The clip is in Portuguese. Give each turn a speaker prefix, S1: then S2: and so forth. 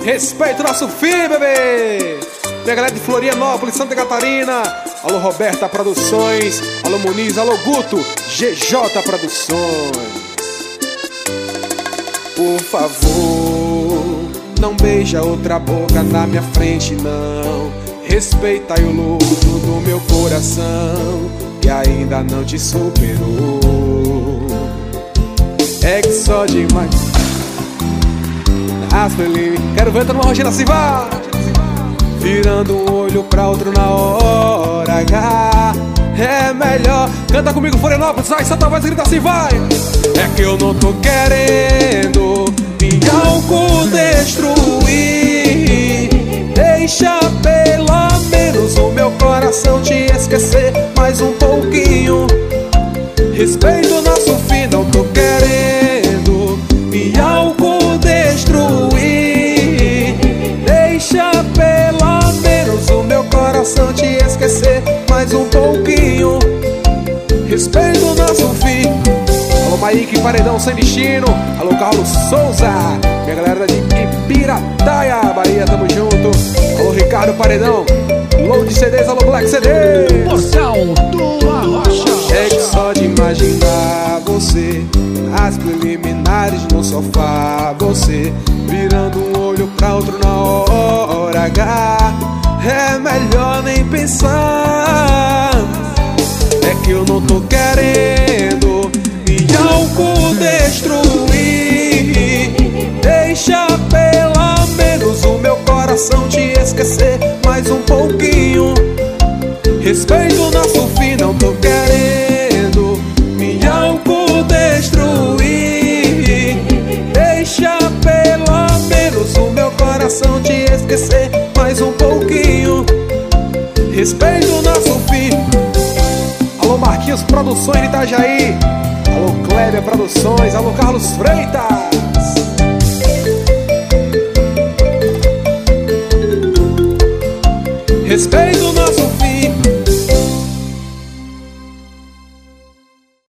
S1: Respeita o nosso fim, bebê. Minha galera de Florianópolis, Santa Catarina. Alô Roberta Produções. Alô Muniz, alô Guto, GJ Produções. Por favor, não beija outra boca na minha frente, não. Respeita aí o luto do meu coração, que ainda não te superou. É que só demais. Quero ver todo mundo rogindo assim, vai. Virando um olho pra outro na hora H. É melhor. Canta comigo, Florianópolis, sai, solta a voz e grita assim, vai. É que eu não tô querendo minha algo destruir. Deixa pelo menos o meu coração te esquecer mais um pouquinho. Respeita o nosso fim, não tô querendo minha algo destruir. Deixa pelo menos o meu coração te esquecer mais um pouquinho. Respeita o nosso fim. Alô Maique Paredão Sem Destino. Alô Carlos Souza, minha galera de Ibirataia, Bahia, tamo junto. Alô Ricardo Paredão, Load CDs, alô Black CDs.
S2: Portal do Arrocha.
S1: É que só de imaginar você as preliminares no sofá, você virando um olho pra outro na hora H. É melhor nem pensar. É que eu não tô querendo me algo destruir. Deixa pelo menos o meu coração te esquecer mais um pouquinho. Respeita o nosso fim, não tô querendo me algo destruir. Deixa pelo menos o meu coração te esquecer mais um pouquinho. Respeita o nosso fim. Alô Marquinhos Produções de Itajaí. Alô Kleber Produções. Alô Carlos Freitas. Respeita o nosso fim.